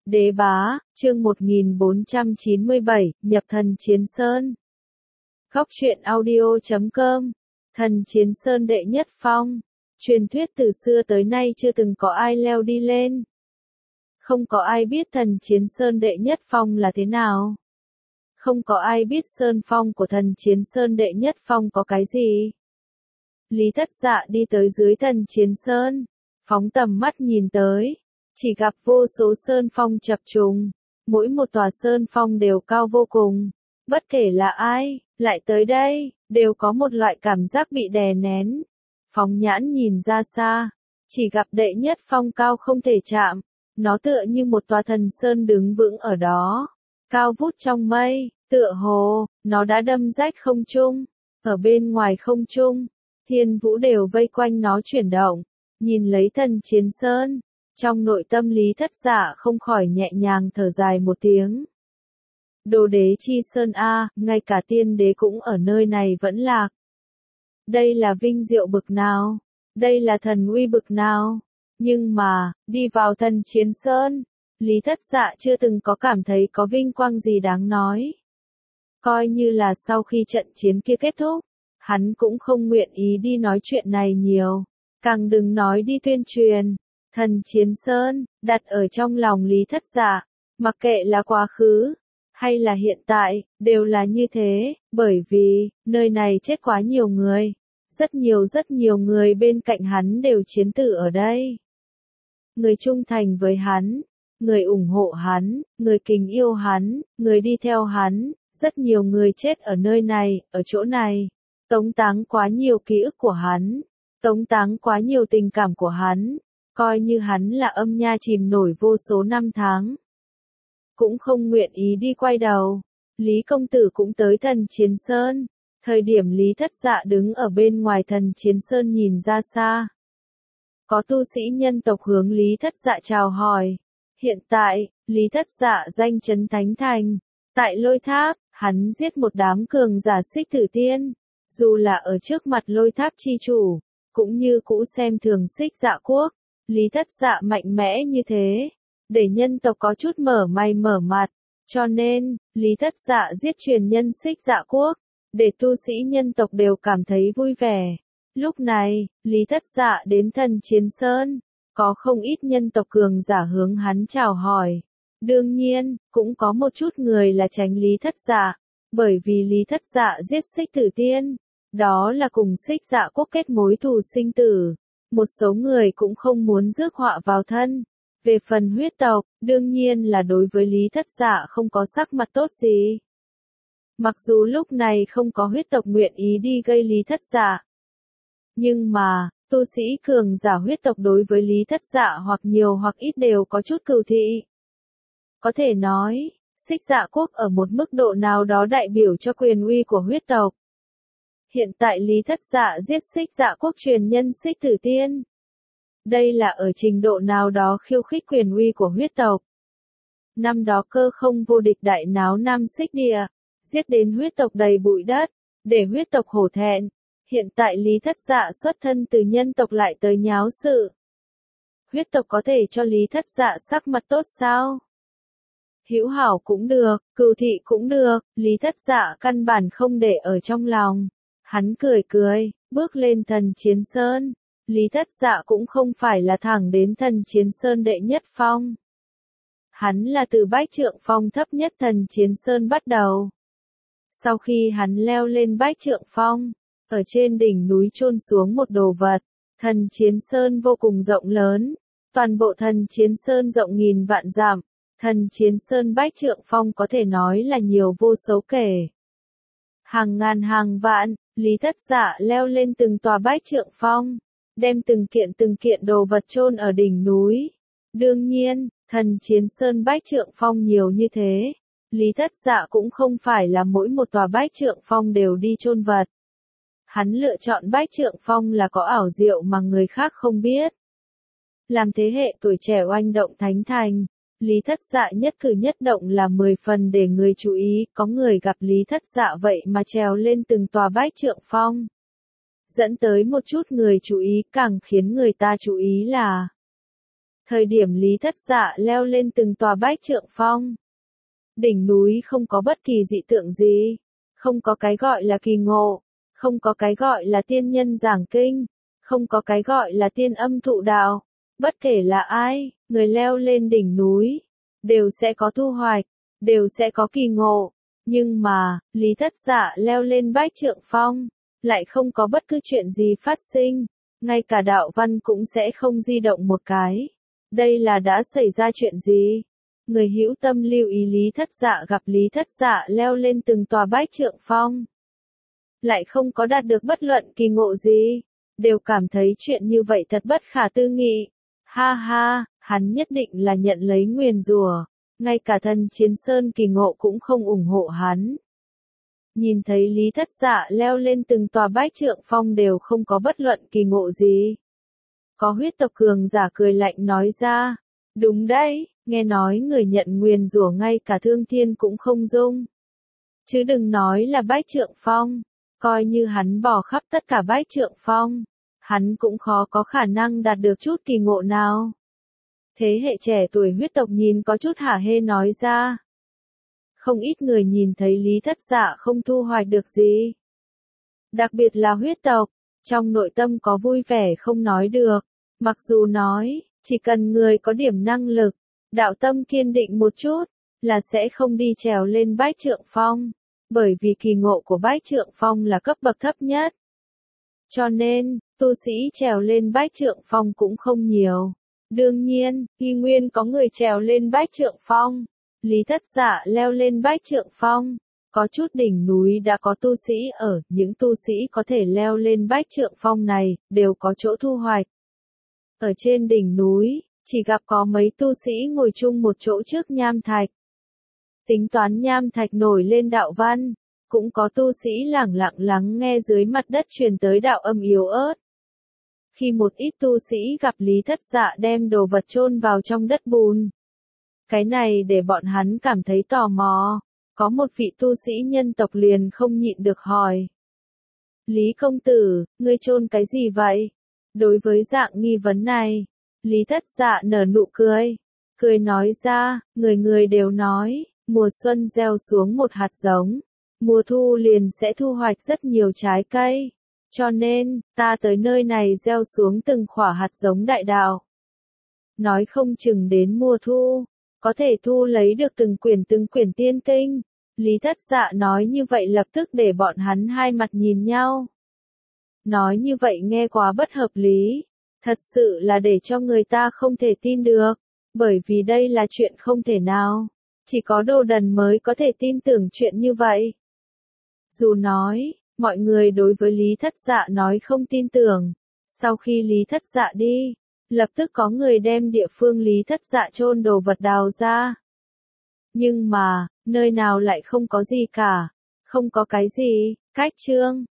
Đế bá, chương 1497, nhập thần Chiến Sơn. Góc truyện audio.com. Thần Chiến Sơn đệ nhất phong. Truyền thuyết từ xưa tới nay chưa từng có ai leo đi lên. Không có ai biết thần Chiến Sơn đệ nhất phong là thế nào. Không có ai biết sơn phong của thần Chiến Sơn đệ nhất phong có cái gì. Lý Thất Dạ đi tới dưới thần Chiến Sơn, phóng tầm mắt nhìn tới, chỉ gặp vô số sơn phong chập trùng, mỗi một tòa sơn phong đều cao vô cùng, bất kể là ai, lại tới đây, đều có một loại cảm giác bị đè nén. Phóng nhãn nhìn ra xa, chỉ gặp đệ nhất phong cao không thể chạm, nó tựa như một tòa thần sơn đứng vững ở đó, cao vút trong mây, tựa hồ, nó đã đâm rách không trung, ở bên ngoài không trung, thiên vũ đều vây quanh nó chuyển động, nhìn lấy thần Chiến Sơn. Trong nội tâm Lý Thất Dạ không khỏi nhẹ nhàng thở dài một tiếng. Đồ đế chi sơn a, ngay cả tiên đế cũng ở nơi này vẫn lạc. Đây là vinh diệu bực nào? Đây là thần uy bực nào? Nhưng mà, đi vào thần Chiến Sơn, Lý Thất Dạ chưa từng có cảm thấy có vinh quang gì đáng nói. Coi như là sau khi trận chiến kia kết thúc, hắn cũng không nguyện ý đi nói chuyện này nhiều, càng đừng nói đi tuyên truyền. Thần Chiến Sơn, đặt ở trong lòng Lý Thất Dạ, mặc kệ là quá khứ, hay là hiện tại, đều là như thế, bởi vì, nơi này chết quá nhiều người, rất nhiều người bên cạnh hắn đều chiến tử ở đây. Người trung thành với hắn, người ủng hộ hắn, người kính yêu hắn, người đi theo hắn, rất nhiều người chết ở nơi này, ở chỗ này, tống táng quá nhiều ký ức của hắn, tống táng quá nhiều tình cảm của hắn. Coi như hắn là âm nha chìm nổi vô số năm tháng, cũng không nguyện ý đi quay đầu. Lý công tử cũng tới thần Chiến Sơn, thời điểm Lý Thất Dạ đứng ở bên ngoài thần Chiến Sơn nhìn ra xa. Có tu sĩ nhân tộc hướng Lý Thất Dạ chào hỏi. Hiện tại, Lý Thất Dạ danh chấn Thánh Thành, tại Lôi Tháp, hắn giết một đám cường giả Xích Tử Tiên, dù là ở trước mặt Lôi Tháp chi chủ, cũng như cũ xem thường Xích Dạ Quốc. Lý Thất Dạ mạnh mẽ như thế, để nhân tộc có chút mở mày mở mặt, cho nên, Lý Thất Dạ giết truyền nhân Xích Dạ Quốc, để tu sĩ nhân tộc đều cảm thấy vui vẻ. Lúc này, Lý Thất Dạ đến thần Chiến Sơn, có không ít nhân tộc cường giả hướng hắn chào hỏi. Đương nhiên, cũng có một chút người là tránh Lý Thất Dạ, bởi vì Lý Thất Dạ giết Xích Tử Tiên, đó là cùng Xích Dạ Quốc kết mối thù sinh tử. Một số người cũng không muốn rước họa vào thân. Về phần huyết tộc, đương nhiên là đối với Lý Thất Dạ không có sắc mặt tốt gì. Mặc dù lúc này không có huyết tộc nguyện ý đi gây Lý Thất Dạ. Nhưng mà, tu sĩ cường giả huyết tộc đối với Lý Thất Dạ hoặc nhiều hoặc ít đều có chút cừu thị. Có thể nói, Xích Dạ Quốc ở một mức độ nào đó đại biểu cho quyền uy của huyết tộc. Hiện tại Lý Thất Dạ giết Xích Dạ Quốc truyền nhân Xích Tử Tiên. Đây là ở trình độ nào đó khiêu khích quyền uy của huyết tộc. Năm đó Cơ Không vô địch đại náo Nam Xích Địa, giết đến huyết tộc đầy bụi đất, để huyết tộc hổ thẹn. Hiện tại Lý Thất Dạ xuất thân từ nhân tộc lại tới nháo sự. Huyết tộc có thể cho Lý Thất Dạ sắc mặt tốt sao? Hữu hảo cũng được, cừu thị cũng được, Lý Thất Dạ căn bản không để ở trong lòng. Hắn cười cười, bước lên thần Chiến Sơn. Lý Thất Dạ cũng không phải là thẳng đến thần Chiến Sơn đệ nhất phong. Hắn là từ Bách Trượng Phong thấp nhất thần Chiến Sơn bắt đầu. Sau khi hắn leo lên Bách Trượng Phong, ở trên đỉnh núi chôn xuống một đồ vật. Thần Chiến Sơn vô cùng rộng lớn. Toàn bộ thần Chiến Sơn rộng nghìn vạn dặm. Thần Chiến Sơn Bách Trượng Phong có thể nói là nhiều vô số kể. Hàng ngàn hàng vạn, Lý Thất Dạ leo lên từng tòa Bách Trượng Phong, đem từng kiện đồ vật chôn ở đỉnh núi. Đương nhiên, thần Chiến Sơn Bách Trượng Phong nhiều như thế, Lý Thất Dạ cũng không phải là mỗi một tòa Bách Trượng Phong đều đi chôn vật. Hắn lựa chọn Bách Trượng Phong là có ảo diệu mà người khác không biết. Làm thế hệ tuổi trẻ oanh động Thánh Thành, Lý Thất Dạ nhất cử nhất động là 10 phần để người chú ý, có người gặp Lý Thất Dạ vậy mà trèo lên từng tòa Bách Trượng Phong. Dẫn tới một chút người chú ý, càng khiến người ta chú ý là Thời điểm Lý Thất Dạ leo lên từng tòa bách trượng phong. Đỉnh núi không có bất kỳ dị tượng gì. Không có cái gọi là kỳ ngộ. Không có cái gọi là tiên nhân giảng kinh. Không có cái gọi là tiên âm thụ đạo. Bất kể là ai, người leo lên đỉnh núi, đều sẽ có thu hoạch, đều sẽ có kỳ ngộ. Nhưng mà, Lý Thất Dạ leo lên bách trượng phong, lại không có bất cứ chuyện gì phát sinh. Ngay cả đạo văn cũng sẽ không di động một cái. Đây là đã xảy ra chuyện gì? Người hữu tâm lưu ý Lý Thất Dạ gặp Lý Thất Dạ leo lên từng tòa bách trượng phong. Lại không có đạt được bất luận kỳ ngộ gì. Đều cảm thấy chuyện như vậy thật bất khả tư nghị. Ha ha, hắn nhất định là nhận lấy nguyền rủa. Ngay cả Thần Chiến Sơn kỳ ngộ cũng không ủng hộ hắn. Nhìn thấy Lý Thất Dạ leo lên từng tòa bách trượng phong đều không có bất luận kỳ ngộ gì. Có huyết tộc cường giả cười lạnh nói ra. Đúng đấy, nghe nói người nhận nguyền rủa ngay cả thương thiên cũng không dung. Chứ đừng nói là bách trượng phong. Coi như hắn bỏ khắp tất cả bách trượng phong. Hắn cũng khó có khả năng đạt được chút kỳ ngộ nào. Thế hệ trẻ tuổi huyết tộc nhìn có chút hả hê nói ra. Không ít người nhìn thấy Lý Thất Dạ không thu hoạch được gì. Đặc biệt là huyết tộc, trong nội tâm có vui vẻ không nói được. Mặc dù nói, chỉ cần người có điểm năng lực, đạo tâm kiên định một chút, là sẽ không đi trèo lên bách trượng phong. Bởi vì kỳ ngộ của bách trượng phong là cấp bậc thấp nhất. Cho nên, tu sĩ trèo lên bách trượng phong cũng không nhiều. Đương nhiên, y nguyên có người trèo lên bách trượng phong. Lý Thất Dạ leo lên bách trượng phong. Có chút đỉnh núi đã có tu sĩ ở, những tu sĩ có thể leo lên bách trượng phong này, đều có chỗ thu hoạch. Ở trên đỉnh núi, chỉ gặp có mấy tu sĩ ngồi chung một chỗ trước nham thạch. Tính toán nham thạch nổi lên đạo văn, cũng có tu sĩ lẳng lặng lắng nghe dưới mặt đất truyền tới đạo âm yếu ớt. Khi một ít tu sĩ gặp Lý Thất Dạ đem đồ vật chôn vào trong đất bùn. Cái này để bọn hắn cảm thấy tò mò. Có một vị tu sĩ nhân tộc liền không nhịn được hỏi. Lý công tử, ngươi chôn cái gì vậy? Đối với dạng nghi vấn này, Lý Thất Dạ nở nụ cười. Cười nói ra, người người đều nói, mùa xuân gieo xuống một hạt giống. Mùa thu liền sẽ thu hoạch rất nhiều trái cây. Cho nên, ta tới nơi này gieo xuống từng khỏa hạt giống đại đạo. Nói không chừng đến mùa thu, có thể thu lấy được từng quyển tiên kinh. Lý Thất Dạ nói như vậy lập tức để bọn hắn hai mặt nhìn nhau. Nói như vậy nghe quá bất hợp lý. Thật sự là để cho người ta không thể tin được. Bởi vì đây là chuyện không thể nào. Chỉ có đồ đần mới có thể tin tưởng chuyện như vậy. Dù nói, mọi người đối với Lý Thất Dạ nói không tin tưởng. Sau khi Lý Thất Dạ đi, lập tức có người đem địa phương Lý Thất Dạ chôn đồ vật đào ra. Nhưng mà, nơi nào lại không có gì cả. Không có cái gì, cách chương.